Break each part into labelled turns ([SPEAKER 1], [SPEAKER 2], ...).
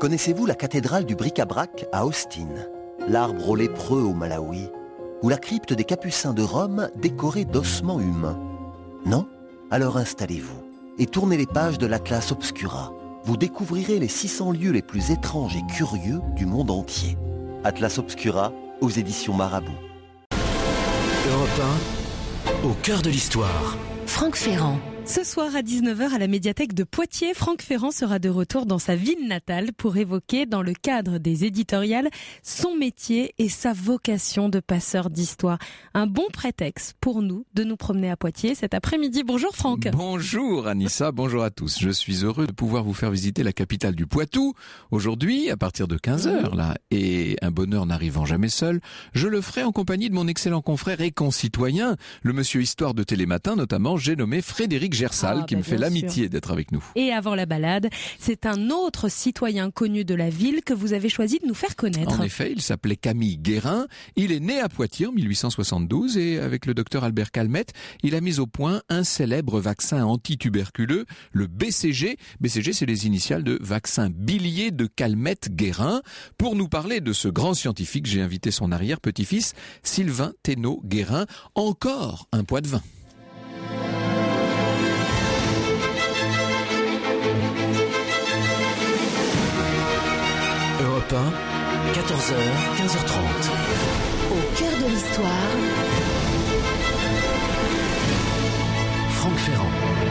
[SPEAKER 1] Connaissez-vous la cathédrale du bric-à-brac à Austin, l'arbre aux lépreux au Malawi, ou la crypte des Capucins de Rome décorée d'ossements humains? Non? Alors installez-vous et tournez les pages de l'Atlas Obscura. Vous découvrirez les 600 lieux les plus étranges et curieux du monde entier. Atlas Obscura, aux éditions Marabout.
[SPEAKER 2] Europe 1, au cœur de l'histoire.
[SPEAKER 3] Franck Ferrand.
[SPEAKER 4] Ce soir à 19h à la médiathèque de Poitiers, Franck Ferrand sera de retour dans sa ville natale pour évoquer, dans le cadre des éditoriales, son métier et sa vocation de passeur d'histoire. Un bon prétexte pour nous de nous promener à Poitiers cet après-midi. Bonjour Franck.
[SPEAKER 5] Bonjour Anissa, bonjour à tous. Je suis heureux de pouvoir vous faire visiter la capitale du Poitou aujourd'hui à partir de 15h là. Et un bonheur n'arrivant jamais seul, je le ferai en compagnie de mon excellent confrère et concitoyen, le monsieur Histoire de Télématin notamment, j'ai nommé Frédéric Gersal, qui me fait l'amitié d'être avec nous.
[SPEAKER 4] Et avant la balade, c'est un autre citoyen connu de la ville que vous avez choisi de nous faire connaître.
[SPEAKER 5] En effet, il s'appelait Camille Guérin. Il est né à Poitiers en 1872 et avec le docteur Albert Calmette, il a mis au point un célèbre vaccin antituberculeux, le BCG. BCG, c'est les initiales de vaccin bilier de Calmette-Guérin. Pour nous parler de ce grand scientifique, j'ai invité son arrière-petit-fils, Sylvain Thénault-Guérin. Encore un poids de vin.
[SPEAKER 2] Europe 1, 14h, 15h30.
[SPEAKER 3] Au cœur de l'histoire.
[SPEAKER 2] Franck Ferrand.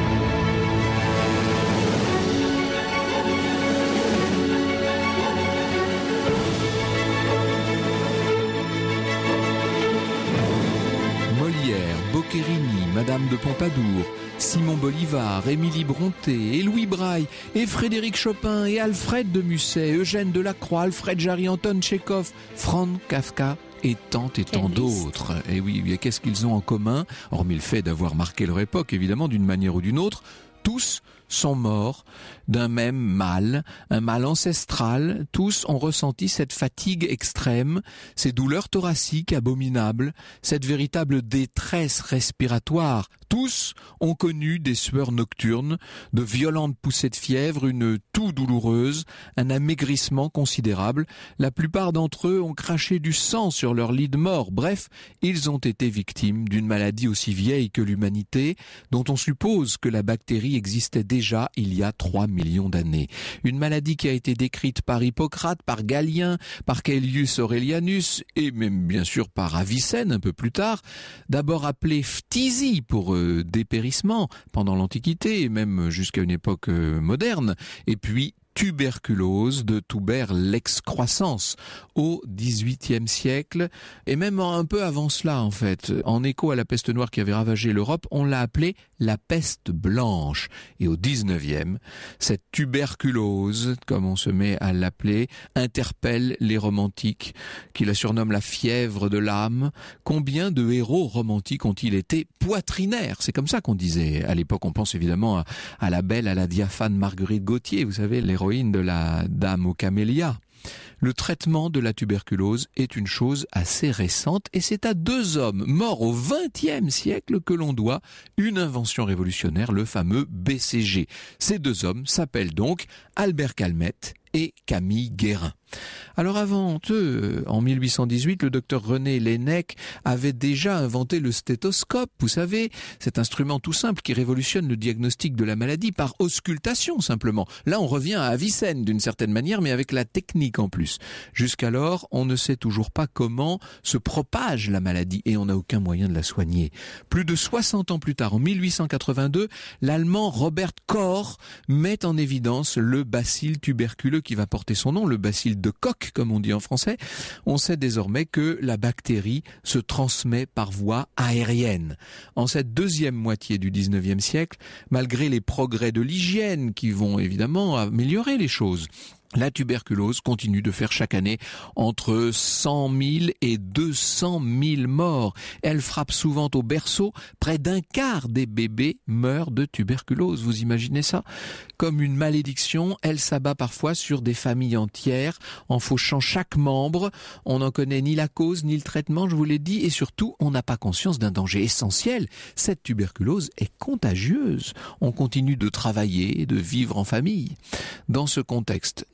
[SPEAKER 5] Molière, Boccherini, Madame de Pompadour, Simon Bolivar, Émilie Brontë, et Louis Braille, et Frédéric Chopin, et Alfred de Musset, Eugène Delacroix, Alfred Jarry, Anton Tchekhov, Franz Kafka, et tant d'autres. Et oui, qu'est-ce qu'ils ont en commun, hormis le fait d'avoir marqué leur époque, évidemment, d'une manière ou d'une autre? Tous sont morts d'un même mal, un mal ancestral. Tous ont ressenti cette fatigue extrême, ces douleurs thoraciques abominables, cette véritable détresse respiratoire. Tous ont connu des sueurs nocturnes, de violentes poussées de fièvre, une toux douloureuse, un amaigrissement considérable. La plupart d'entre eux ont craché du sang sur leur lit de mort. Bref, ils ont été victimes d'une maladie aussi vieille que l'humanité, dont on suppose que la bactérie existait déjà il y a 3 millions d'années. Une maladie qui a été décrite par Hippocrate, par Galien, par Caelius Aurelianus et même bien sûr par Avicenne un peu plus tard, d'abord appelée phtisie pour dépérissement pendant l'Antiquité et même jusqu'à une époque moderne, et puis tuberculose de tuber l'excroissance au XVIIIe siècle et même un peu avant cela en fait. En écho à la peste noire qui avait ravagé l'Europe, on l'a appelée la peste blanche. Et au XIXe, cette tuberculose, comme on se met à l'appeler, interpelle les romantiques qui la surnomment la fièvre de l'âme. Combien de héros romantiques ont-ils été poitrinaires? C'est comme ça qu'on disait à l'époque. On pense évidemment à la belle, à la diaphane Marguerite Gauthier, vous savez, l'héroïne de la Dame aux camélias. Le traitement de la tuberculose est une chose assez récente et c'est à 2 hommes morts au XXe siècle que l'on doit une invention révolutionnaire, le fameux BCG. Ces 2 hommes s'appellent donc Albert Calmette et Camille Guérin. Alors avant eux, en 1818, le docteur René Laennec avait déjà inventé le stéthoscope, vous savez, cet instrument tout simple qui révolutionne le diagnostic de la maladie par auscultation simplement. Là, on revient à Avicenne d'une certaine manière, mais avec la technique en plus. Jusqu'alors, on ne sait toujours pas comment se propage la maladie et on n'a aucun moyen de la soigner. Plus de 60 ans plus tard, en 1882, l'Allemand Robert Koch met en évidence le bacille tuberculeux qui va porter son nom, le bacille de Koch, comme on dit en français. On sait désormais que la bactérie se transmet par voie aérienne. En cette deuxième moitié du 19e siècle, malgré les progrès de l'hygiène qui vont évidemment améliorer les choses, la tuberculose continue de faire chaque année entre 100 000 et 200 000 morts. Elle frappe souvent au berceau. Près d'un quart des bébés meurent de tuberculose. Vous imaginez ça? Comme une malédiction, elle s'abat parfois sur des familles entières en fauchant chaque membre. On n'en connaît ni la cause ni le traitement, je vous l'ai dit, et surtout, on n'a pas conscience d'un danger essentiel. Cette tuberculose est contagieuse. On continue de travailler et de vivre en famille. Dans ce contexte,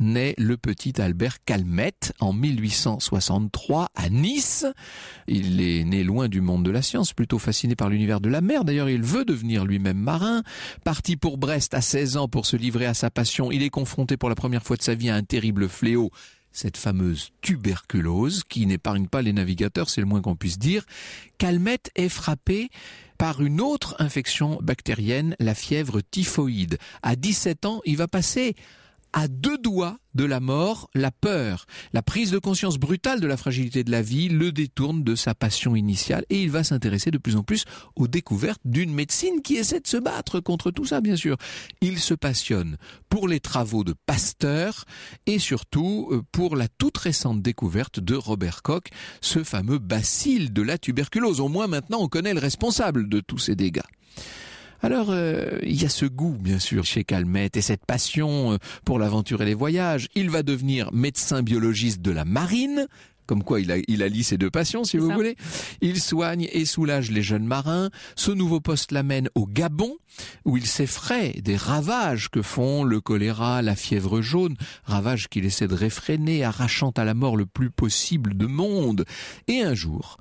[SPEAKER 5] naît le petit Albert Calmette en 1863 à Nice. Il est né loin du monde de la science, plutôt fasciné par l'univers de la mer. D'ailleurs, il veut devenir lui-même marin. Parti pour Brest à 16 ans pour se livrer à sa passion, il est confronté pour la première fois de sa vie à un terrible fléau, cette fameuse tuberculose qui n'épargne pas les navigateurs, c'est le moins qu'on puisse dire. Calmette est frappé par une autre infection bactérienne, la fièvre typhoïde. À 17 ans, il va passer à 2 doigts de la mort, la peur. La prise de conscience brutale de la fragilité de la vie le détourne de sa passion initiale et il va s'intéresser de plus en plus aux découvertes d'une médecine qui essaie de se battre contre tout ça, bien sûr. Il se passionne pour les travaux de Pasteur et surtout pour la toute récente découverte de Robert Koch, ce fameux bacille de la tuberculose. Au moins maintenant on connaît le responsable de tous ces dégâts. Alors, il y a ce goût, bien sûr, chez Calmette et cette passion pour l'aventure et les voyages. Il va devenir médecin biologiste de la marine. Comme quoi, il allie ces deux passions, si vous voulez. Il soigne et soulage les jeunes marins. Ce nouveau poste l'amène au Gabon, où il s'effraie des ravages que font le choléra, la fièvre jaune, ravages qu'il essaie de réfréner, arrachant à la mort le plus possible de monde. Et un jour,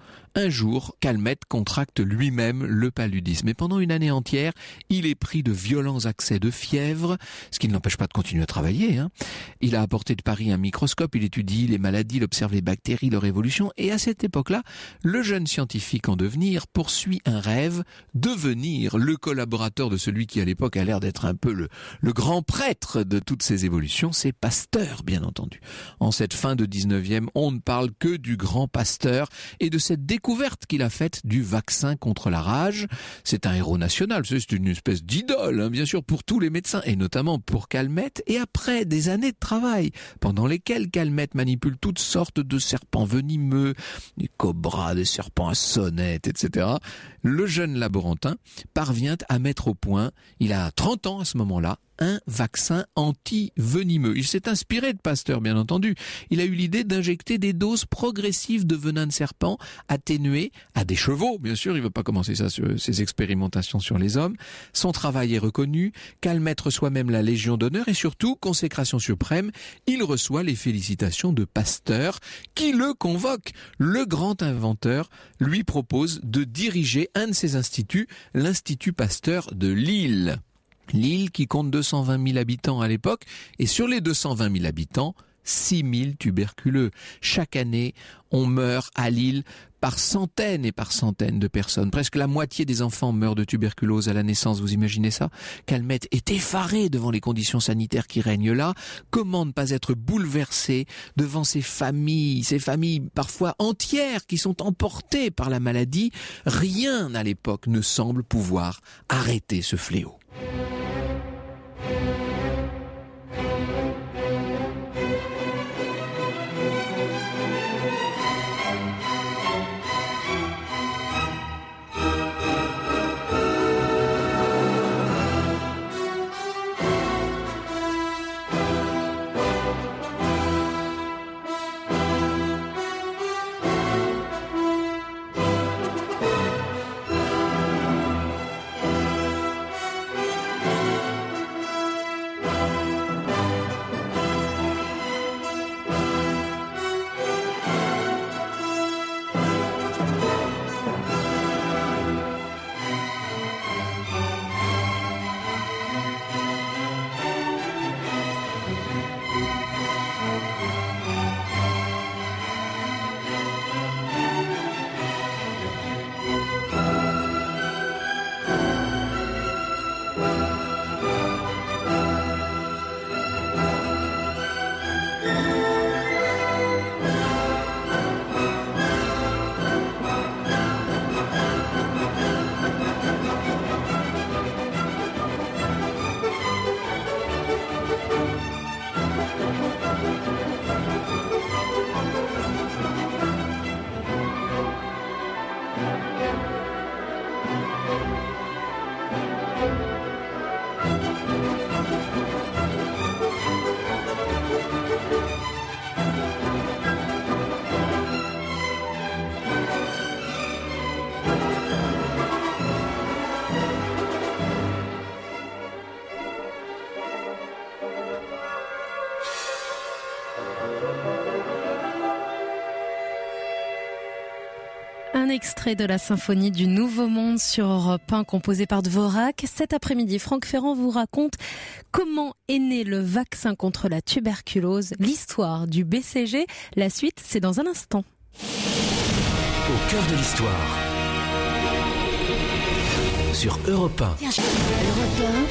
[SPEAKER 5] Calmette contracte lui-même le paludisme. Et pendant une année entière, il est pris de violents accès de fièvre, ce qui ne l'empêche pas de continuer à travailler. Il a apporté de Paris un microscope, il étudie les maladies, il observe les bactéries, leur évolution. Et à cette époque-là, le jeune scientifique en devenir poursuit un rêve, devenir le collaborateur de celui qui à l'époque a l'air d'être un peu le grand prêtre de toutes ces évolutions. C'est Pasteur, bien entendu. En cette fin de 19e, on ne parle que du grand Pasteur et de cette découverte qu'il a faite du vaccin contre la rage. C'est un héros national, c'est une espèce d'idole, bien sûr, pour tous les médecins, et notamment pour Calmette. Et après des années de travail, pendant lesquelles Calmette manipule toutes sortes de serpents venimeux, des cobras, des serpents à sonnettes, etc., le jeune laborantin parvient à mettre au point, il a 30 ans à ce moment-là, un vaccin anti-venimeux. Il s'est inspiré de Pasteur, bien entendu. Il a eu l'idée d'injecter des doses progressives de venin de serpent atténuées à des chevaux. Bien sûr, il ne veut pas commencer ces expérimentations sur les hommes. Son travail est reconnu. Calmette reçoit même la Légion d'honneur et surtout, consécration suprême, il reçoit les félicitations de Pasteur qui le convoque. Le grand inventeur lui propose de diriger un de ses instituts, l'Institut Pasteur de Lille. Lille qui compte 220 000 habitants à l'époque, et sur les 220 000 habitants, 6 000 tuberculeux. Chaque année, on meurt à Lille par centaines et par centaines de personnes. Presque la moitié des enfants meurent de tuberculose à la naissance, vous imaginez ça? Calmette est effaré devant les conditions sanitaires qui règnent là. Comment ne pas être bouleversé devant ces familles parfois entières qui sont emportées par la maladie? Rien à l'époque ne semble pouvoir arrêter ce fléau.
[SPEAKER 4] Un extrait de la symphonie du Nouveau Monde sur Europe 1 composé par Dvorak. Cet après-midi, Franck Ferrand vous raconte comment est né le vaccin contre la tuberculose, l'histoire du BCG. La suite, c'est dans un instant.
[SPEAKER 2] Au cœur de l'histoire. Sur Europe 1.
[SPEAKER 3] Europe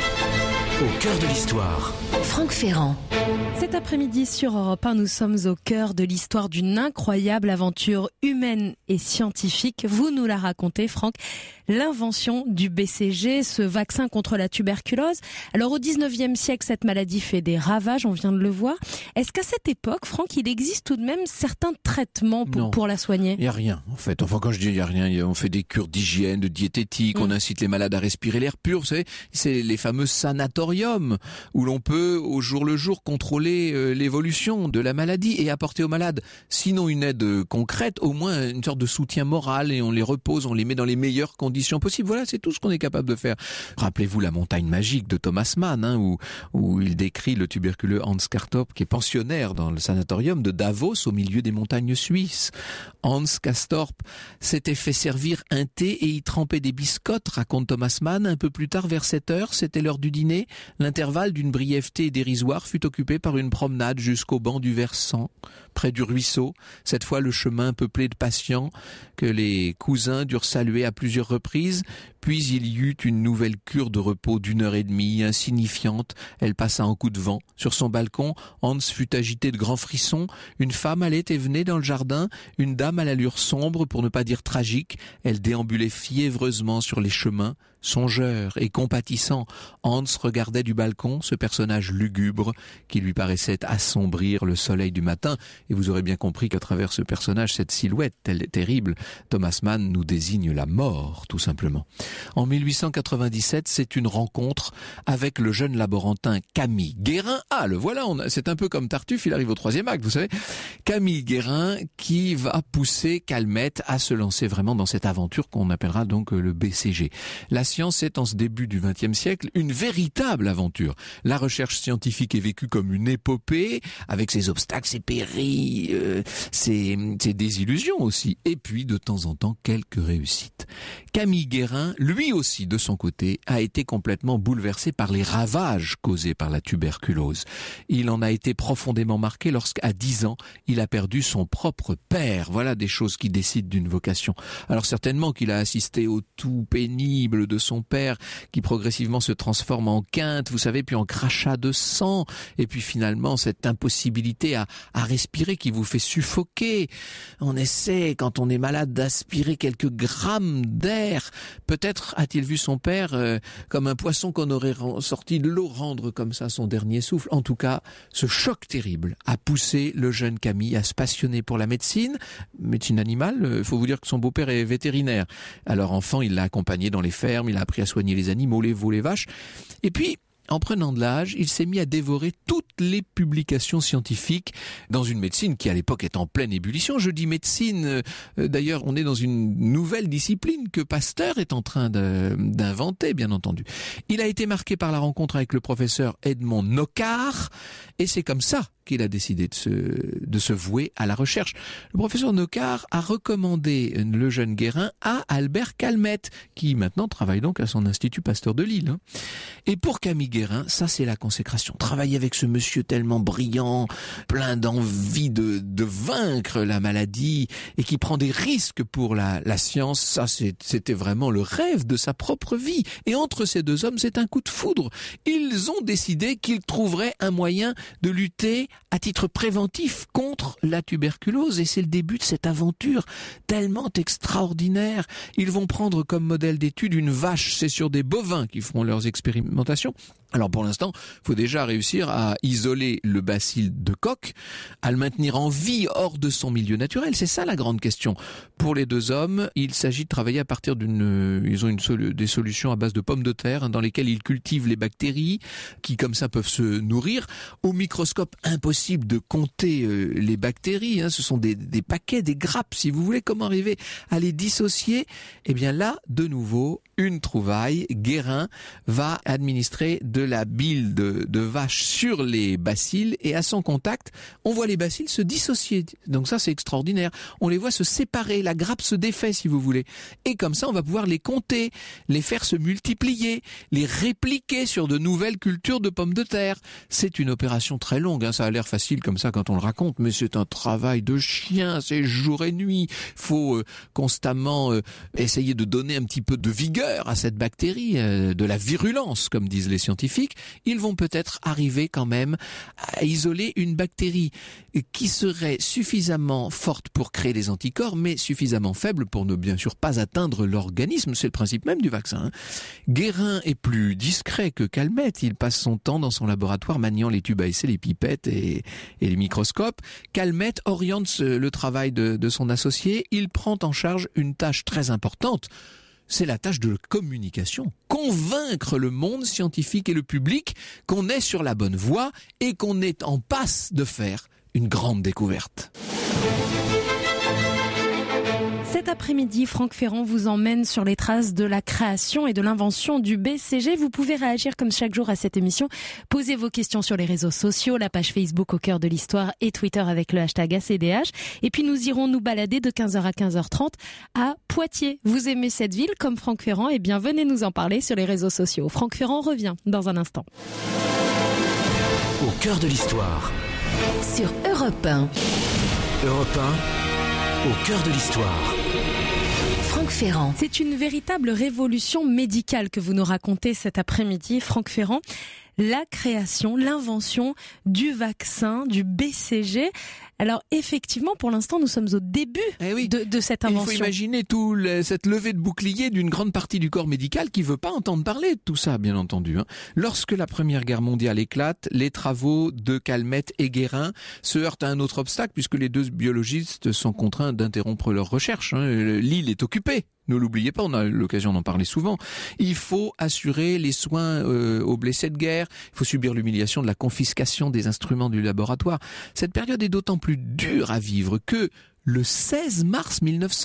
[SPEAKER 2] Au cœur de l'histoire.
[SPEAKER 3] 1, Franck Ferrand.
[SPEAKER 4] Cet après-midi sur Europe 1, nous sommes au cœur de l'histoire d'une incroyable aventure humaine et scientifique. Vous nous la racontez, Franck, l'invention du BCG, ce vaccin contre la tuberculose. Alors au 19e siècle, cette maladie fait des ravages, on vient de le voir. Est-ce qu'à cette époque, Franck, il existe tout de même certains traitements pour la soigner ?
[SPEAKER 5] Il n'y a rien, en fait. Enfin, quand je dis il n'y a rien, on fait des cures d'hygiène, de diététique, on incite les malades à respirer l'air pur. Vous savez, c'est les fameux sanatoriums où l'on peut, au jour le jour, contrôler l'évolution de la maladie et apporter aux malades, sinon une aide concrète, au moins une sorte de soutien moral, et on les repose, on les met dans les meilleures conditions possibles. Voilà, c'est tout ce qu'on est capable de faire. Rappelez-vous la montagne magique de Thomas Mann, où il décrit le tuberculeux Hans Castorp, qui est pensionnaire dans le sanatorium de Davos, au milieu des montagnes suisses. Hans Castorp s'était fait servir un thé et y trempait des biscottes, raconte Thomas Mann. Un peu plus tard, vers 7 heures, c'était l'heure du dîner. L'intervalle d'une brièveté dérisoire fut occupé par une promenade jusqu'au banc du versant, près du ruisseau. Cette fois, le chemin peuplé de patients que les cousins durent saluer à plusieurs reprises. Puis il y eut une nouvelle cure de repos d'1h30, insignifiante. Elle passa en coup de vent. Sur son balcon, Hans fut agité de grands frissons. Une femme allait et venait dans le jardin. Une dame à l'allure sombre, pour ne pas dire tragique. Elle déambulait fiévreusement sur les chemins. Songeur et compatissant, Hans regardait du balcon ce personnage lugubre qui lui paraissait assombrir le soleil du matin. Et vous aurez bien compris qu'à travers ce personnage, cette silhouette terrible, Thomas Mann nous désigne la mort, tout simplement. En 1897, c'est une rencontre avec le jeune laborantin Camille Guérin. Ah, le voilà, c'est un peu comme Tartuffe, il arrive au 3e acte, vous savez. Camille Guérin qui va pousser Calmette à se lancer vraiment dans cette aventure qu'on appellera donc le BCG. La science est, en ce début du XXe siècle, une véritable aventure. La recherche scientifique est vécue comme une épopée, avec ses obstacles, ses périls, ses désillusions aussi. Et puis, de temps en temps, quelques réussites. Camille Guérin, lui aussi, de son côté, a été complètement bouleversé par les ravages causés par la tuberculose. Il en a été profondément marqué lorsqu'à 10 ans, il a perdu son propre père. Voilà des choses qui décident d'une vocation. Alors certainement qu'il a assisté au tout pénible de son père, qui progressivement se transforme en quinte, vous savez, puis en crachat de sang, et puis finalement cette impossibilité à respirer qui vous fait suffoquer. On essaie, quand on est malade, d'aspirer quelques grammes d'air. Peut-être a-t-il vu son père comme un poisson qu'on aurait sorti de l'eau rendre comme ça son dernier souffle. En tout cas, ce choc terrible a poussé le jeune Camille à se passionner pour la médecine animale. Il faut vous dire que son beau-père est vétérinaire. Alors enfant, il l'a accompagné dans les fermes, il a appris à soigner les animaux, les veaux, les vaches. Et puis, en prenant de l'âge, il s'est mis à dévorer toutes les publications scientifiques dans une médecine qui à l'époque est en pleine ébullition. Je dis médecine, d'ailleurs on est dans une nouvelle discipline que Pasteur est en train d'inventer, bien entendu. Il a été marqué par la rencontre avec le professeur Edmond Nocard, et c'est comme ça qu'il a décidé de se vouer à la recherche. Le professeur Nocard a recommandé le jeune Guérin à Albert Calmette, qui maintenant travaille donc à son Institut Pasteur de Lille. Et pour Camille Guérin, ça c'est la consécration. Travailler avec ce monsieur tellement brillant, plein d'envie de vaincre la maladie, et qui prend des risques pour la science, ça c'était vraiment le rêve de sa propre vie. Et entre ces deux hommes, c'est un coup de foudre. Ils ont décidé qu'ils trouveraient un moyen de lutter à titre préventif contre la tuberculose, et c'est le début de cette aventure tellement extraordinaire. Ils vont prendre comme modèle d'étude une vache, c'est sur des bovins qu'ils feront leurs expérimentations. Alors pour l'instant, il faut déjà réussir à isoler le bacille de Koch, à le maintenir en vie hors de son milieu naturel. C'est ça la grande question. Pour les deux hommes, il s'agit de travailler à partir ils ont des solutions à base de pommes de terre dans lesquelles ils cultivent les bactéries qui comme ça peuvent se nourrir. Au microscope, impossible de compter les bactéries. Ce sont des paquets, des grappes si vous voulez. Comment arriver à les dissocier ? Eh bien là, de nouveau, une trouvaille. Guérin va administrer de la bile de vache sur les bacilles et à son contact, on voit les bacilles se dissocier. Donc ça, c'est extraordinaire. On les voit se séparer, la grappe se défait si vous voulez. Et comme ça, on va pouvoir les compter, les faire se multiplier, les répliquer sur de nouvelles cultures de pommes de terre. C'est une opération très longue, hein. Ça a l'air facile comme ça quand on le raconte, mais c'est un travail de chien, c'est jour et nuit. Faut constamment essayer de donner un petit peu de vigueur à cette bactérie, de la virulence, comme disent les scientifiques. Ils vont peut-être arriver quand même à isoler une bactérie qui serait suffisamment forte pour créer des anticorps, mais suffisamment faible pour ne bien sûr pas atteindre l'organisme. C'est le principe même du vaccin, hein. Guérin est plus discret que Calmette. Il passe son temps dans son laboratoire maniant les tubes à essai, les pipettes et les microscopes. Calmette oriente le travail de son associé. Il prend en charge une tâche très importante. C'est la tâche de communication. Convaincre le monde scientifique et le public qu'on est sur la bonne voie et qu'on est en passe de faire une grande découverte.
[SPEAKER 4] Cet après-midi, Franck Ferrand vous emmène sur les traces de la création et de l'invention du BCG. Vous pouvez réagir comme chaque jour à cette émission. Posez vos questions sur les réseaux sociaux, la page Facebook Au cœur de l'histoire et Twitter avec le hashtag ACDH. Et puis nous irons nous balader de 15h à 15h30 à Poitiers. Vous aimez cette ville comme Franck Ferrand? Eh bien, venez nous en parler sur les réseaux sociaux. Franck Ferrand revient dans un instant.
[SPEAKER 2] Au cœur de l'histoire.
[SPEAKER 3] Sur Europe 1.
[SPEAKER 2] Europe 1, au cœur de l'histoire.
[SPEAKER 3] Franck Ferrand.
[SPEAKER 4] C'est une véritable révolution médicale que vous nous racontez cet après-midi, Franck Ferrand. La création, l'invention du vaccin, du BCG. Alors effectivement, pour l'instant, nous sommes au début de cette invention.
[SPEAKER 5] Il faut imaginer cette levée de bouclier d'une grande partie du corps médical qui veut pas entendre parler de tout ça, bien entendu, hein. Lorsque la Première Guerre mondiale éclate, les travaux de Calmette et Guérin se heurtent à un autre obstacle puisque les deux biologistes sont contraints d'interrompre leurs recherches, hein. L'île est occupée. Ne l'oubliez pas, on a l'occasion d'en parler souvent. Il faut assurer les soins aux blessés de guerre. Il faut subir l'humiliation de la confiscation des instruments du laboratoire. Cette période est d'autant plus dure à vivre que le 16 mars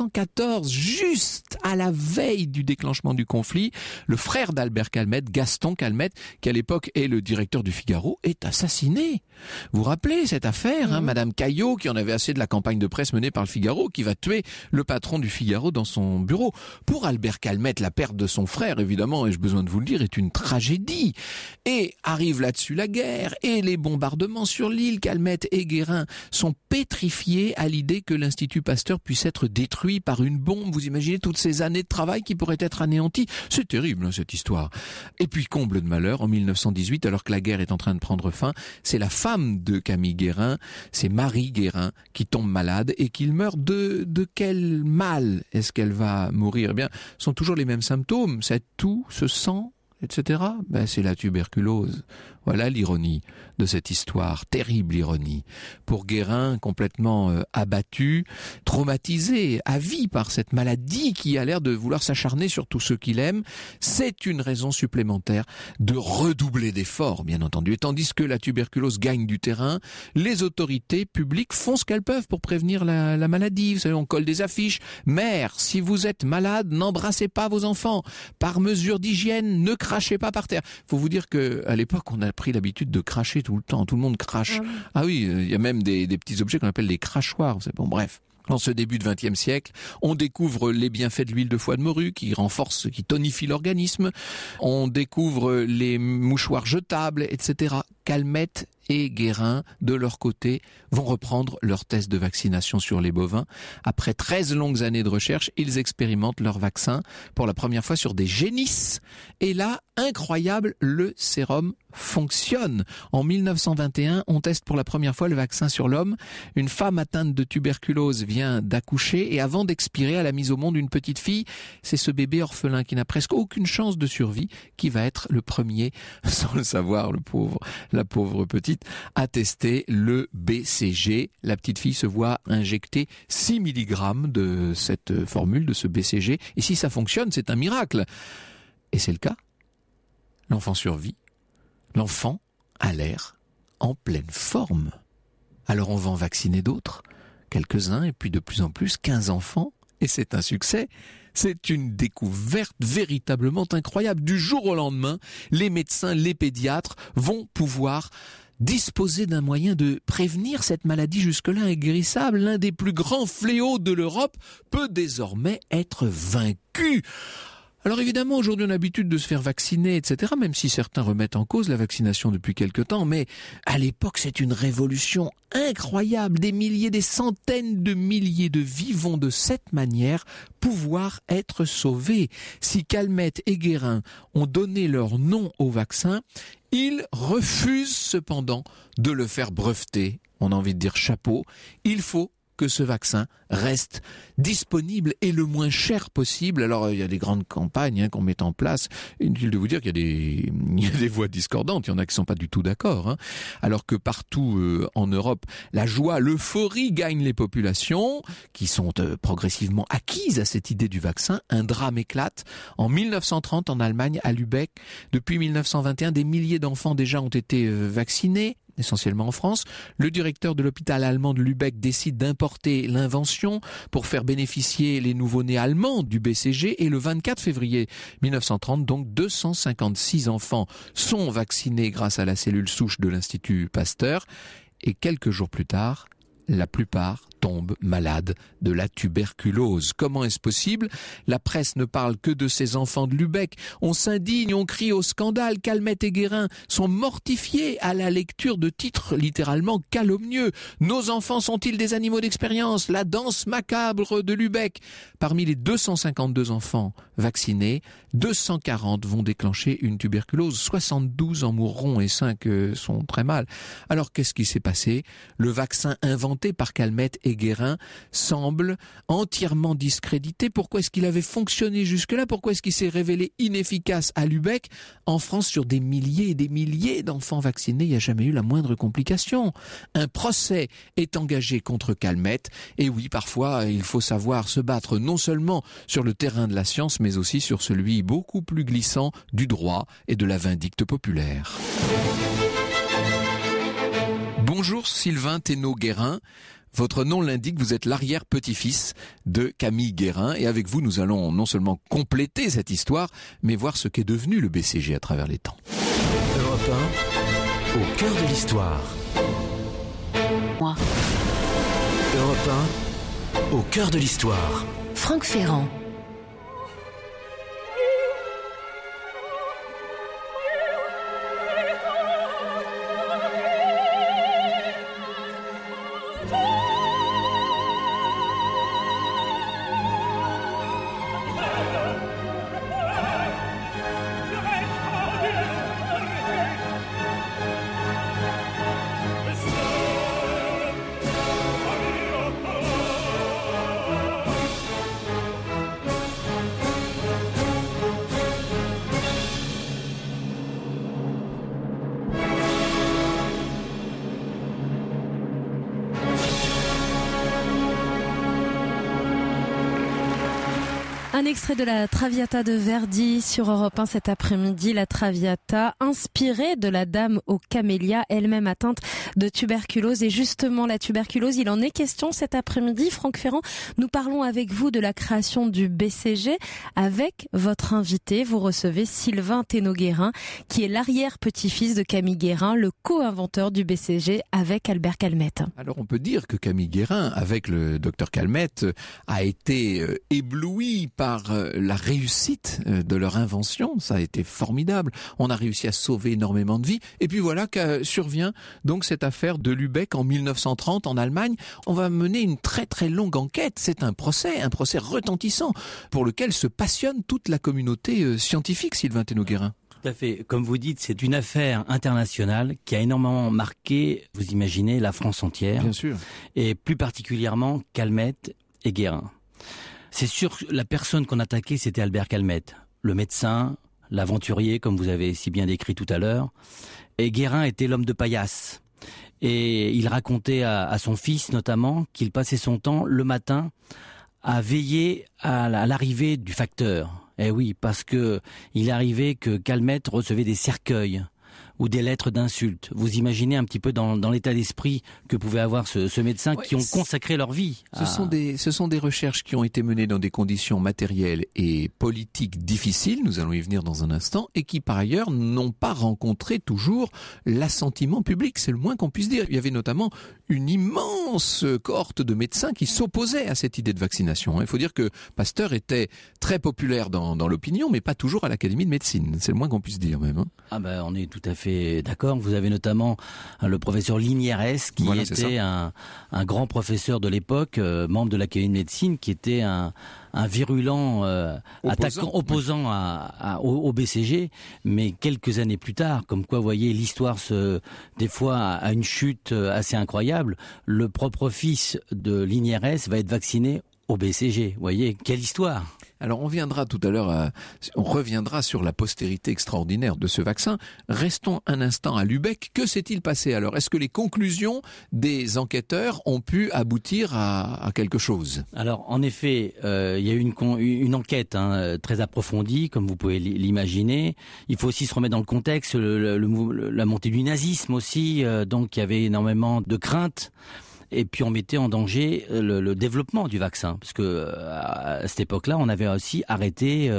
[SPEAKER 5] 1914, juste à la veille du déclenchement du conflit, le frère d'Albert Calmette, Gaston Calmette, qui à l'époque est le directeur du Figaro, est assassiné. Vous vous rappelez cette affaire, hein, Madame Caillot, qui en avait assez de la campagne de presse menée par le Figaro, qui va tuer le patron du Figaro dans son bureau. Pour Albert Calmette, la perte de son frère, évidemment, ai-je besoin de vous le dire, est une tragédie. Et arrive là-dessus la guerre, et les bombardements sur l'île. Calmette et Guérin sont pétrifiés à l'idée que l'Institut Pasteur puisse être détruit par une bombe. Vous imaginez toutes ces années de travail qui pourraient être anéanties? C'est terrible, hein, cette histoire. Et puis, comble de malheur, en 1918, alors que la guerre est en train de prendre fin, c'est la femme de Camille Guérin, c'est Marie Guérin, qui tombe malade et qu'il meurt de quel mal est-ce qu'elle va mourir? Eh bien, ce sont toujours les mêmes symptômes, cette toux, ce sang, etc. C'est la tuberculose. Voilà l'ironie de cette histoire, terrible ironie. Pour Guérin, complètement abattu, traumatisé à vie par cette maladie qui a l'air de vouloir s'acharner sur tous ceux qu'il aime, c'est une raison supplémentaire de redoubler d'efforts, bien entendu. Et tandis que la tuberculose gagne du terrain, les autorités publiques font ce qu'elles peuvent pour prévenir la maladie. Vous savez, on colle des affiches. Mère, si vous êtes malade, n'embrassez pas vos enfants. Par mesure d'hygiène, ne crachez pas par terre. Faut vous dire que à l'époque, on a pris l'habitude de cracher tout le temps. Tout le monde crache. Ah oui, il y a même des petits objets qu'on appelle des crachoirs. Bon, bref. En ce début de XXe siècle, on découvre les bienfaits de l'huile de foie de morue qui renforce, qui tonifie l'organisme. On découvre les mouchoirs jetables, etc. Calmette et Guérin, de leur côté, vont reprendre leur test de vaccination sur les bovins. Après 13 longues années de recherche, ils expérimentent leur vaccin pour la première fois sur des génisses. Et là, incroyable, le sérum fonctionne. En 1921, on teste pour la première fois le vaccin sur l'homme. Une femme atteinte de tuberculose vient d'accoucher et avant d'expirer à la mise au monde d'une petite fille, c'est ce bébé orphelin qui n'a presque aucune chance de survie qui va être le premier, sans le savoir, la pauvre petite, à tester le BCG. La petite fille se voit injecter 6 mg de cette formule, de ce BCG. Et si ça fonctionne, c'est un miracle. Et c'est le cas. L'enfant survit. L'enfant a l'air en pleine forme. Alors on va en vacciner d'autres, quelques-uns, et puis de plus en plus, 15 enfants, et c'est un succès. C'est une découverte véritablement incroyable. Du jour au lendemain, les médecins, les pédiatres vont pouvoir disposer d'un moyen de prévenir cette maladie jusque-là inguérissable. L'un des plus grands fléaux de l'Europe peut désormais être vaincu. Alors évidemment, aujourd'hui, on a l'habitude de se faire vacciner, etc., même si certains remettent en cause la vaccination depuis quelque temps, mais à l'époque, c'est une révolution incroyable. Des milliers, des centaines de milliers de vies vont de cette manière pouvoir être sauvées. Si Calmette et Guérin ont donné leur nom au vaccin, ils refusent cependant de le faire breveter. On a envie de dire chapeau. Il faut que ce vaccin reste disponible et le moins cher possible. Alors, il y a des grandes campagnes qu'on met en place. Inutile de vous dire qu'il y a des voix discordantes. Il y en a qui sont pas du tout d'accord. Alors que partout en Europe, la joie, l'euphorie gagne les populations qui sont progressivement acquises à cette idée du vaccin. Un drame éclate. En 1930, en Allemagne, à Lübeck, depuis 1921, des milliers d'enfants déjà ont été vaccinés, essentiellement en France. Le directeur de l'hôpital allemand de Lübeck décide d'importer l'invention pour faire bénéficier les nouveau-nés allemands du BCG et le 24 février 1930, donc 256 enfants sont vaccinés grâce à la cellule souche de l'Institut Pasteur et quelques jours plus tard, la plupart tombent malades de la tuberculose. Comment est-ce possible? La presse ne parle que de ces enfants de Lübeck. On s'indigne, on crie au scandale. Calmette et Guérin sont mortifiés à la lecture de titres littéralement calomnieux. Nos enfants sont-ils des animaux d'expérience? La danse macabre de Lübeck. Parmi les 252 enfants vaccinés, 240 vont déclencher une tuberculose. 72 en mourront et 5 sont très mal. Alors qu'est-ce qui s'est passé? Le vaccin inventé par Calmette et Guérin semble entièrement discrédité. Pourquoi est-ce qu'il avait fonctionné jusque-là? Pourquoi est-ce qu'il s'est révélé inefficace à Lübeck? En France, sur des milliers et des milliers d'enfants vaccinés, il n'y a jamais eu la moindre complication. Un procès est engagé contre Calmette. Et oui, parfois, il faut savoir se battre non seulement sur le terrain de la science, mais aussi sur celui beaucoup plus glissant du droit et de la vindicte populaire. Bonjour Sylvain Thénault-Guérin. Votre nom l'indique, vous êtes l'arrière-petit-fils de Camille Guérin. Et avec vous, nous allons non seulement compléter cette histoire, mais voir ce qu'est devenu le BCG à travers les temps.
[SPEAKER 2] Europe 1, au cœur de l'histoire.
[SPEAKER 3] Moi.
[SPEAKER 2] Europe 1, au cœur de l'histoire.
[SPEAKER 3] Franck Ferrand.
[SPEAKER 4] Un extrait de la Traviata de Verdi sur Europe 1 cet après-midi. La Traviata inspirée de la dame aux camélias, elle-même atteinte de tuberculose. Et justement, la tuberculose, il en est question cet après-midi. Franck Ferrand, nous parlons avec vous de la création du BCG. Avec votre invité, vous recevez Sylvain Thénault-Guérin, qui est l'arrière-petit-fils de Camille Guérin, le co-inventeur du BCG avec Albert Calmette.
[SPEAKER 5] Alors on peut dire que Camille Guérin, avec le docteur Calmette, a été ébloui par la réussite de leur invention. Ça a été formidable. On a réussi à sauver énormément de vies. Et puis voilà que survient donc cette affaire de Lübeck en 1930 en Allemagne. On va mener une très très longue enquête. C'est un procès retentissant pour lequel se passionne toute la communauté scientifique, Sylvain Thénault-Guérin.
[SPEAKER 6] Tout à fait. Comme vous dites, c'est une affaire internationale qui a énormément marqué, vous imaginez, la France entière.
[SPEAKER 5] Bien sûr.
[SPEAKER 6] Et plus particulièrement Calmette et Guérin. C'est sûr que la personne qu'on attaquait, c'était Albert Calmette, le médecin, l'aventurier, comme vous avez si bien décrit tout à l'heure. Et Guérin était l'homme de paillasse. Et il racontait à son fils, notamment, qu'il passait son temps le matin à veiller à l'arrivée du facteur. Eh oui, parce que il arrivait que Calmette recevait des cercueils ou des lettres d'insultes. Vous imaginez un petit peu dans l'état d'esprit que pouvait avoir ce médecin qui ont consacré leur vie.
[SPEAKER 5] Ce sont des recherches qui ont été menées dans des conditions matérielles et politiques difficiles, nous allons y venir dans un instant, et qui par ailleurs n'ont pas rencontré toujours l'assentiment public, c'est le moins qu'on puisse dire. Il y avait notamment une immense cohorte de médecins qui s'opposaient à cette idée de vaccination. Il faut dire que Pasteur était très populaire dans l'opinion, mais pas toujours à l'Académie de médecine. C'est le moins qu'on puisse dire même.
[SPEAKER 6] On est tout à fait d'accord. Vous avez notamment le professeur Lignerès qui était un grand professeur de l'époque, membre de l'Académie de médecine, qui était un virulent opposant au BCG, mais quelques années plus tard, comme quoi, vous voyez, l'histoire des fois a une chute assez incroyable. Le propre fils de Lignerès va être vacciné au BCG. Vous voyez, quelle histoire!
[SPEAKER 5] Alors on reviendra tout à l'heure sur la postérité extraordinaire de ce vaccin. Restons un instant à Lübeck. Que s'est-il passé alors? Est-ce que les conclusions des enquêteurs ont pu aboutir à quelque chose? Alors
[SPEAKER 6] en effet, il y a eu une enquête très approfondie, comme vous pouvez l'imaginer. Il faut aussi se remettre dans le contexte, la montée du nazisme aussi, donc il y avait énormément de craintes. Et puis on mettait en danger le développement du vaccin, parce que à cette époque-là, on avait aussi arrêté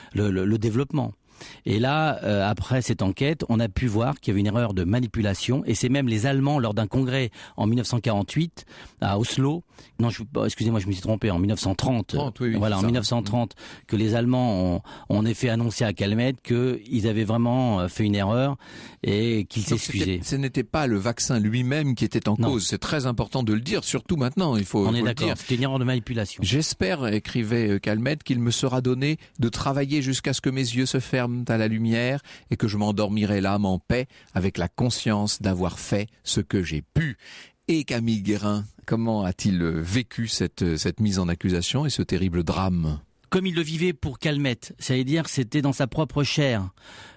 [SPEAKER 6] le développement. Et là, après cette enquête, on a pu voir qu'il y avait une erreur de manipulation, et c'est même les Allemands, lors d'un congrès en 1948 à Oslo, excusez-moi, je me suis trompé, en 1930, en 1930, que les Allemands ont en effet annoncé à Calmette qu'ils avaient vraiment fait une erreur et qu'ils s'excusaient.
[SPEAKER 5] Ce n'était pas le vaccin lui-même qui était en cause, c'est très important de le dire, surtout maintenant, il faut
[SPEAKER 6] on est
[SPEAKER 5] le
[SPEAKER 6] d'accord,
[SPEAKER 5] dire.
[SPEAKER 6] C'était une erreur de manipulation.
[SPEAKER 5] J'espère, écrivait Calmette, qu'il me sera donné de travailler jusqu'à ce que mes yeux se ferment à la lumière et que je m'endormirai l'âme en paix avec la conscience d'avoir fait ce que j'ai pu. Et Camille Guérin, comment a-t-il vécu cette mise en accusation et ce terrible drame?
[SPEAKER 6] Comme il le vivait pour Calmette, ça veut dire c'était dans sa propre chair.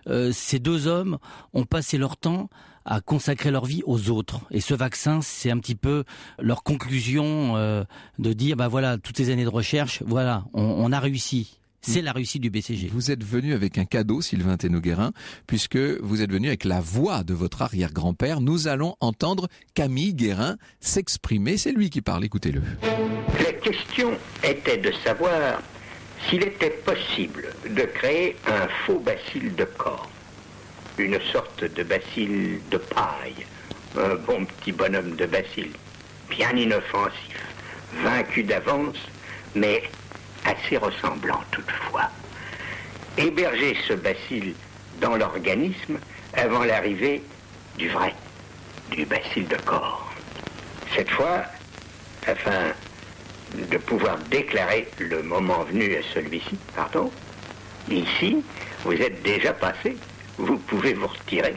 [SPEAKER 6] Ces deux hommes ont passé leur temps à consacrer leur vie aux autres. Et ce vaccin, c'est un petit peu leur conclusion de dire, voilà, toutes ces années de recherche, voilà, on a réussi. C'est la réussite du BCG.
[SPEAKER 5] Vous êtes venu avec un cadeau, Sylvain Thénault-Guérin, puisque vous êtes venu avec la voix de votre arrière-grand-père. Nous allons entendre Camille Guérin s'exprimer. C'est lui qui parle, écoutez-le.
[SPEAKER 7] La question était de savoir s'il était possible de créer un faux bacille de corps, une sorte de bacille de paille, un bon petit bonhomme de bacille, bien inoffensif, vaincu d'avance, mais assez ressemblant toutefois. Héberger ce bacille dans l'organisme avant l'arrivée du vrai, du bacille de corps. Cette fois, afin de pouvoir déclarer le moment venu à celui-ci, ici, vous êtes déjà passé, vous pouvez vous retirer.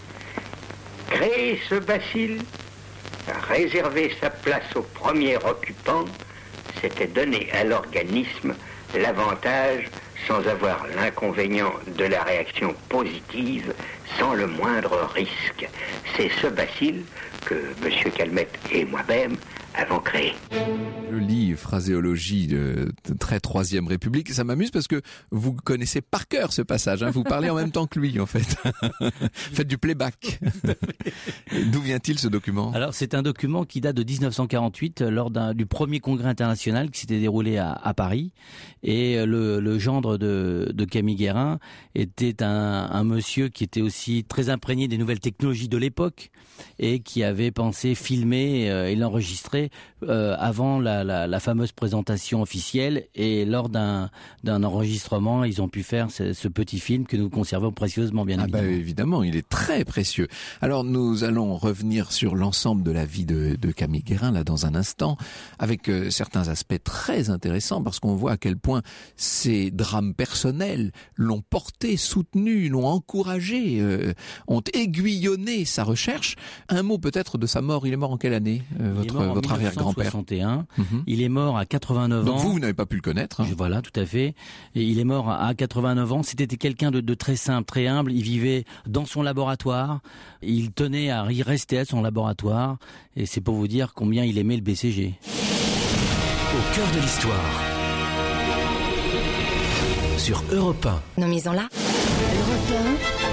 [SPEAKER 7] Créer ce bacille, réserver sa place au premier occupant, c'était donner à l'organisme l'avantage sans avoir l'inconvénient de la réaction positive, sans le moindre risque. C'est ce bacille que M. Calmette et moi-même avons créé.
[SPEAKER 5] Je lis phraséologie de très Troisième République. Ça m'amuse parce que vous connaissez par cœur ce passage. Vous parlez en même temps que lui, en fait. Faites du playback. D'où vient-il ce document?
[SPEAKER 6] Alors, c'est un document qui date de 1948, lors du premier congrès international qui s'était déroulé à Paris. Et le gendre de Camille Guérin était un monsieur qui était aussi très imprégné des nouvelles technologies de l'époque et qui avait pensé filmer et l'enregistrer avant la fameuse présentation officielle, et lors d'un enregistrement, ils ont pu faire ce petit film que nous conservons précieusement, bien évidemment.
[SPEAKER 5] Évidemment, il est très précieux. Alors nous allons revenir sur l'ensemble de la vie de Camille Guérin là dans un instant, avec certains aspects très intéressants, parce qu'on voit à quel point ces drames personnels l'ont porté, soutenu, l'ont encouragé, ont aiguillonné sa recherche. Un mot peut-être de sa mort. Il est mort en quelle année, votre arrière-grand-père?
[SPEAKER 6] 1961. Il est mort à 89 ans.
[SPEAKER 5] Donc vous n'avez pas pu le connaître.
[SPEAKER 6] Voilà, tout à fait. Et il est mort à 89 ans. C'était quelqu'un de très simple, très humble. Il vivait dans son laboratoire. Il tenait à y rester à son laboratoire. Et c'est pour vous dire combien il aimait le BCG.
[SPEAKER 2] Au cœur de l'histoire. Sur Europe 1.
[SPEAKER 3] Nous misons là. Europe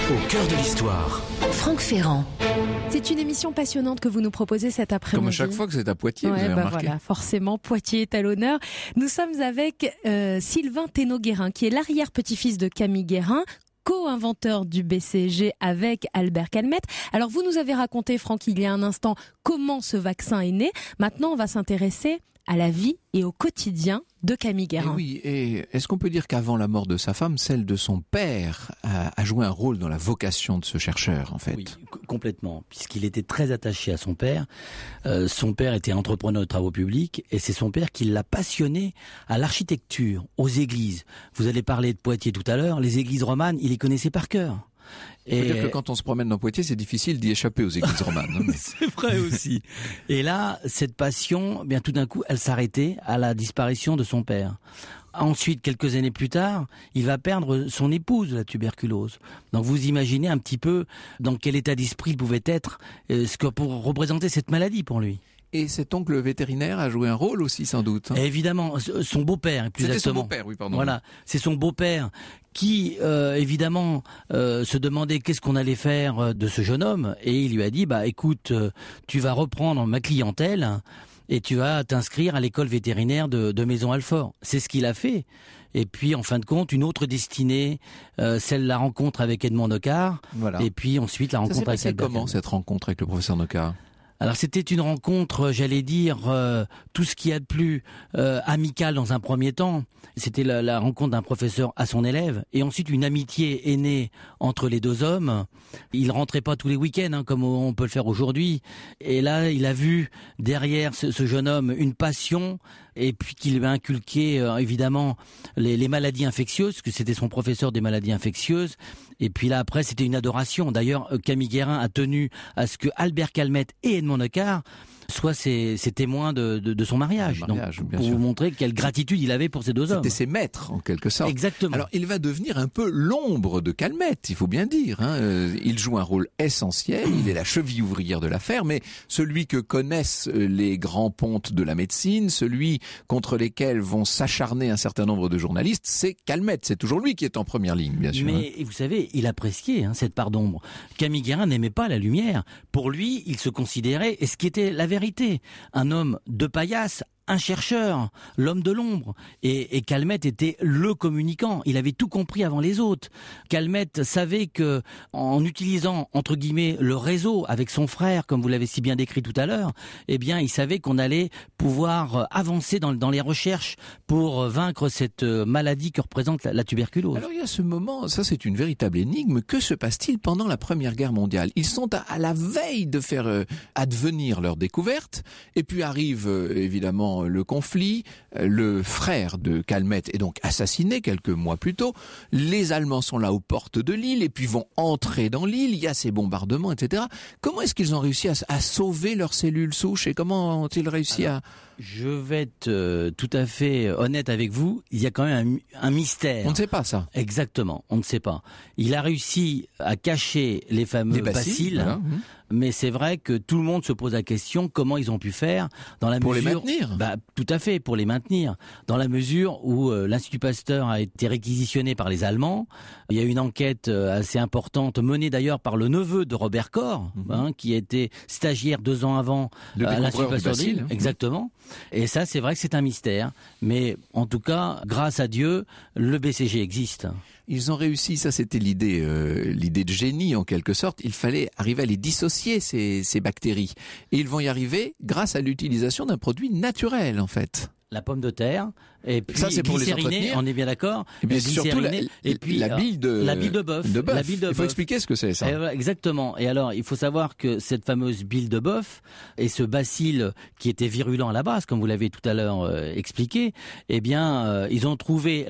[SPEAKER 2] Au cœur de l'histoire.
[SPEAKER 3] Franck Ferrand.
[SPEAKER 4] C'est une émission passionnante que vous nous proposez cet après-midi.
[SPEAKER 5] Comme à chaque fois que c'est à Poitiers, vous avez remarqué.
[SPEAKER 4] Voilà, forcément, Poitiers est à l'honneur. Nous sommes avec Sylvain Thénault-Guérin, qui est l'arrière-petit-fils de Camille Guérin, co-inventeur du BCG avec Albert Calmette. Alors vous nous avez raconté, Franck, il y a un instant, comment ce vaccin est né. Maintenant, on va s'intéresser à la vie et au quotidien de Camille Guérin.
[SPEAKER 5] Et est-ce qu'on peut dire qu'avant la mort de sa femme, celle de son père a joué un rôle dans la vocation de ce chercheur, en fait?
[SPEAKER 6] Oui, complètement, puisqu'il était très attaché à son père. Son père était entrepreneur de travaux publics, et c'est son père qui l'a passionné à l'architecture, aux églises. Vous allez parler de Poitiers tout à l'heure, les églises romanes, il les connaissait par cœur.
[SPEAKER 5] Il faut dire que quand on se promène dans Poitiers, c'est difficile d'y échapper aux églises romanes. Hein, mais...
[SPEAKER 6] C'est vrai aussi. Et là, cette passion, bien tout d'un coup, elle s'arrêtait à la disparition de son père. Ensuite, quelques années plus tard, il va perdre son épouse de la tuberculose. Donc vous imaginez un petit peu dans quel état d'esprit il pouvait être, ce que pour représenter cette maladie pour lui.
[SPEAKER 5] Et cet oncle vétérinaire a joué un rôle aussi, sans doute. Hein.
[SPEAKER 6] Évidemment, son beau-père, plus exactement.
[SPEAKER 5] C'était son beau-père, oui, pardon.
[SPEAKER 6] Voilà, c'est son beau-père qui, évidemment, se demandait qu'est-ce qu'on allait faire de ce jeune homme. Et il lui a dit, écoute, tu vas reprendre ma clientèle et tu vas t'inscrire à l'école vétérinaire de Maisons-Alfort. C'est ce qu'il a fait. Et puis, en fin de compte, une autre destinée, celle de la rencontre avec Edmond Nocard. Voilà. Et puis ensuite, la rencontre avec Albert.
[SPEAKER 5] Comment cette rencontre avec le professeur Nocard?
[SPEAKER 6] Alors c'était une rencontre, j'allais dire, tout ce qu'il y a de plus amical dans un premier temps. C'était la rencontre d'un professeur à son élève. Et ensuite une amitié est née entre les deux hommes. Il rentrait pas tous les week-ends, hein, comme on peut le faire aujourd'hui. Et là, il a vu derrière ce jeune homme une passion, et puis qu'il lui a inculqué évidemment les maladies infectieuses, que c'était son professeur des maladies infectieuses. Et puis là, après, c'était une adoration. D'ailleurs, Camille Guérin a tenu à ce que Albert Calmette et Edmond Nocard soient ses témoins de son mariage. Donc, pour vous montrer quelle gratitude il avait pour ces deux hommes.
[SPEAKER 5] C'était ses maîtres, en quelque sorte.
[SPEAKER 6] Exactement.
[SPEAKER 5] Alors, il va devenir un peu l'ombre de Calmette, il faut bien dire. Hein. Il joue un rôle essentiel, il est la cheville ouvrière de l'affaire, mais celui que connaissent les grands pontes de la médecine, celui contre lesquels vont s'acharner un certain nombre de journalistes, c'est Calmette. C'est toujours lui qui est en première ligne, bien sûr.
[SPEAKER 6] Mais vous savez, il appréciait cette part d'ombre. Camille Guérin n'aimait pas la lumière. Pour lui, il se considérait, et ce qui était la vérité, un homme de paillasse, un chercheur, l'homme de l'ombre. Et Calmette était le communicant. Il avait tout compris avant les autres. Calmette savait que, en utilisant, entre guillemets, le réseau avec son frère, comme vous l'avez si bien décrit tout à l'heure, eh bien, il savait qu'on allait pouvoir avancer dans les recherches pour vaincre cette maladie que représente la tuberculose.
[SPEAKER 5] Alors, il y a ce moment, ça c'est une véritable énigme. Que se passe-t-il pendant la Première Guerre mondiale? Ils sont à la veille de faire advenir leur découverte. Et puis arrive, évidemment, le conflit, le frère de Calmette est donc assassiné quelques mois plus tôt, les Allemands sont là aux portes de l'île et puis vont entrer dans l'île, il y a ces bombardements, etc. Comment est-ce qu'ils ont réussi à sauver leurs cellules souches et comment ont-ils réussi à...
[SPEAKER 6] Je vais être tout à fait honnête avec vous, il y a quand même un mystère.
[SPEAKER 5] On ne sait pas ça.
[SPEAKER 6] Exactement, on ne sait pas. Il a réussi à cacher les fameux bacilles,
[SPEAKER 5] voilà.
[SPEAKER 6] Mais c'est vrai que tout le monde se pose la question comment ils ont pu faire dans la
[SPEAKER 5] pour
[SPEAKER 6] mesure...
[SPEAKER 5] les maintenir.
[SPEAKER 6] Tout à fait, pour les maintenir. Dans la mesure où l'Institut Pasteur a été réquisitionné par les Allemands. Il y a une enquête assez importante menée d'ailleurs par le neveu de Robert Koch, qui était stagiaire 2 ans avant à l'Institut Pasteur de Lille. Exactement. Et ça, c'est vrai que c'est un mystère. Mais en tout cas, grâce à Dieu, le BCG existe.
[SPEAKER 5] Ils ont réussi, ça c'était l'idée de génie en quelque sorte, il fallait arriver à les dissocier ces bactéries. Et ils vont y arriver grâce à l'utilisation d'un produit naturel en fait.
[SPEAKER 6] La pomme de terre, et puis
[SPEAKER 5] ça, c'est pour les entretenir.
[SPEAKER 6] On est bien d'accord.
[SPEAKER 5] Et puis surtout la bile de
[SPEAKER 6] bœuf.
[SPEAKER 5] Il faut expliquer ce que c'est ça.
[SPEAKER 6] Exactement. Et alors, il faut savoir que cette fameuse bile de bœuf et ce bacille qui était virulent à la base, comme vous l'avez tout à l'heure expliqué, eh bien, ils ont trouvé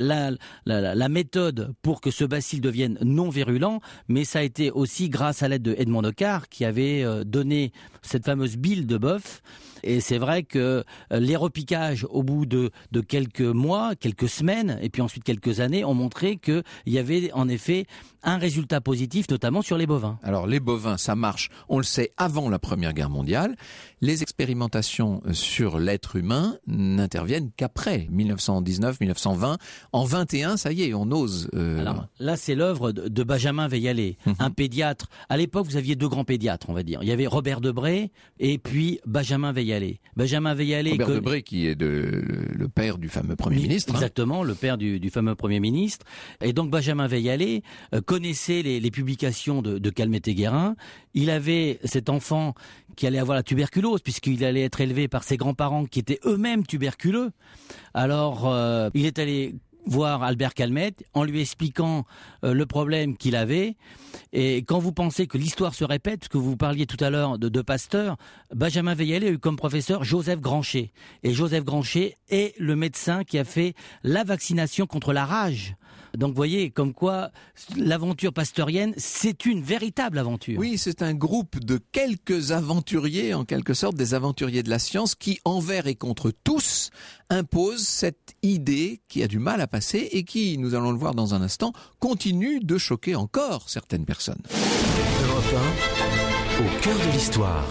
[SPEAKER 6] la méthode pour que ce bacille devienne non virulent, mais ça a été aussi grâce à l'aide de Edmond Nocard qui avait donné cette fameuse bile de bœuf. Et c'est vrai que les repiquages au bout de quelques mois, quelques semaines, et puis ensuite quelques années, ont montré qu'il y avait en effet un résultat positif, notamment sur les bovins.
[SPEAKER 5] Alors les bovins, ça marche, on le sait, avant la Première Guerre mondiale. Les expérimentations sur l'être humain n'interviennent qu'après 1919, 1920. En 21, ça y est, on ose.
[SPEAKER 6] Alors là, c'est l'œuvre de Benjamin Veillallet, un pédiatre. À l'époque, vous aviez deux grands pédiatres, on va dire. Il y avait Robert Debré et puis Benjamin Veillallet. Benjamin Veillallet,
[SPEAKER 5] Robert Debré, qui est le père du fameux Premier ministre.
[SPEAKER 6] Exactement, le père du fameux Premier ministre. Et donc Benjamin Veillallet connaissait les publications de Calmette et Guérin. Il avait cet enfant qui allait avoir la tuberculose, puisqu'il allait être élevé par ses grands-parents qui étaient eux-mêmes tuberculeux. Alors, il est allé voir Albert Calmette en lui expliquant le problème qu'il avait. Et quand vous pensez que l'histoire se répète, parce que vous parliez tout à l'heure de Pasteur, Benjamin Veillallet a eu comme professeur Joseph Granchet. Et Joseph Granchet est le médecin qui a fait la vaccination contre la rage. Donc vous voyez, comme quoi l'aventure pasteurienne, c'est une véritable aventure.
[SPEAKER 5] Oui, c'est un groupe de quelques aventuriers, en quelque sorte, des aventuriers de la science, qui, envers et contre tous, imposent cette idée qui a du mal à passer et qui, nous allons le voir dans un instant, continue de choquer encore certaines personnes.
[SPEAKER 2] Europe 1, au cœur de l'histoire.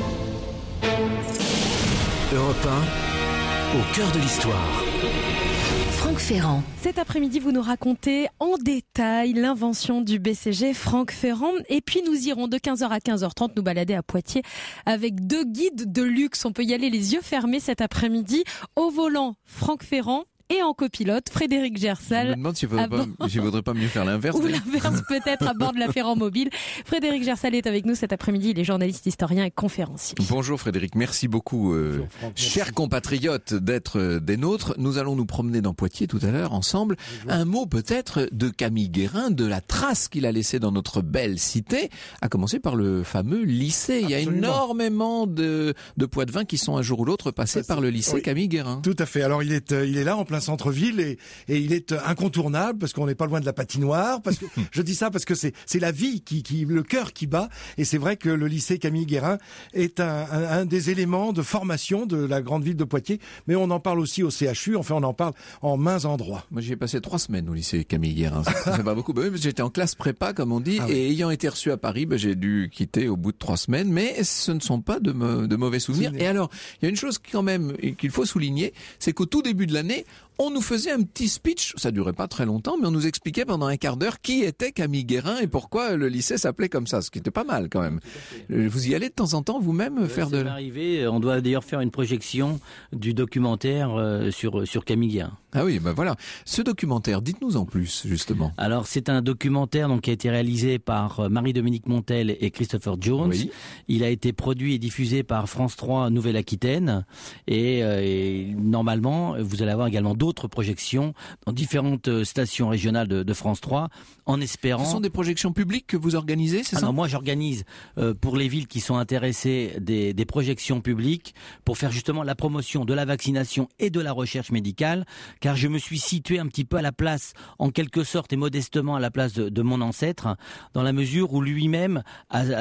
[SPEAKER 2] Europe 1, au cœur de l'histoire.
[SPEAKER 3] Franck Ferrand.
[SPEAKER 4] Cet après-midi, vous nous racontez en détail l'invention du BCG Franck Ferrand. Et puis, nous irons de 15h à 15h30 nous balader à Poitiers avec deux guides de luxe. On peut y aller les yeux fermés cet après-midi. Au volant, Franck Ferrand. Et en copilote, Frédéric Gersal.
[SPEAKER 5] Je me demande s'il ne faudrait pas mieux faire l'inverse.
[SPEAKER 4] Ou l'inverse peut-être à bord de la Ferrand Mobile. Frédéric Gersal est avec nous cet après-midi. Il est journaliste, historien et conférencier.
[SPEAKER 5] Bonjour Frédéric, merci beaucoup, chers compatriotes, d'être des nôtres. Nous allons nous promener dans Poitiers tout à l'heure ensemble. Un mot peut-être de Camille Guérin, de la trace qu'il a laissée dans notre belle cité, à commencer par le fameux lycée. Absolument. Il y a énormément de Poitevins qui sont un jour ou l'autre passés par le lycée Camille Guérin.
[SPEAKER 8] Tout à fait. Alors il est là en plein centre-ville et il est incontournable parce qu'on n'est pas loin de la patinoire, parce que je dis ça parce que c'est la vie le cœur qui bat, et c'est vrai que le lycée Camille Guérin est un des éléments de formation de la grande ville de Poitiers, mais on en parle aussi au CHU, enfin on en parle en maints endroits.
[SPEAKER 5] Moi j'y ai passé 3 semaines au lycée Camille Guérin, c'est pas beaucoup, parce que j'étais en classe prépa comme on dit, et ayant été reçu à Paris, j'ai dû quitter au bout de 3 semaines, mais ce ne sont pas de mauvais souvenirs. Et alors, il y a une chose quand même qu'il faut souligner, c'est qu'au tout début de l'année, on nous faisait un petit speech, ça durait pas très longtemps, mais on nous expliquait pendant un quart d'heure qui était Camille Guérin et pourquoi le lycée s'appelait comme ça, ce qui était pas mal quand même. Vous y allez de temps en temps vous-même faire de...
[SPEAKER 6] C'est arrivé, on doit d'ailleurs faire une projection du documentaire sur Camille Guérin.
[SPEAKER 5] Ah oui, ben voilà. Ce documentaire, dites-nous en plus, justement.
[SPEAKER 6] Alors, c'est un documentaire donc, qui a été réalisé par Marie-Dominique Montel et Christopher Jones. Oui. Il a été produit et diffusé par France 3 Nouvelle-Aquitaine. Et normalement, vous allez avoir également d'autres projections dans différentes stations régionales de France 3, en espérant...
[SPEAKER 5] Ce sont des projections publiques que vous organisez, c'est ça?
[SPEAKER 6] Non, moi, j'organise pour les villes qui sont intéressées des projections publiques pour faire justement la promotion de la vaccination et de la recherche médicale, car je me suis situé un petit peu à la place, en quelque sorte et modestement à la place de mon ancêtre, dans la mesure où lui-même a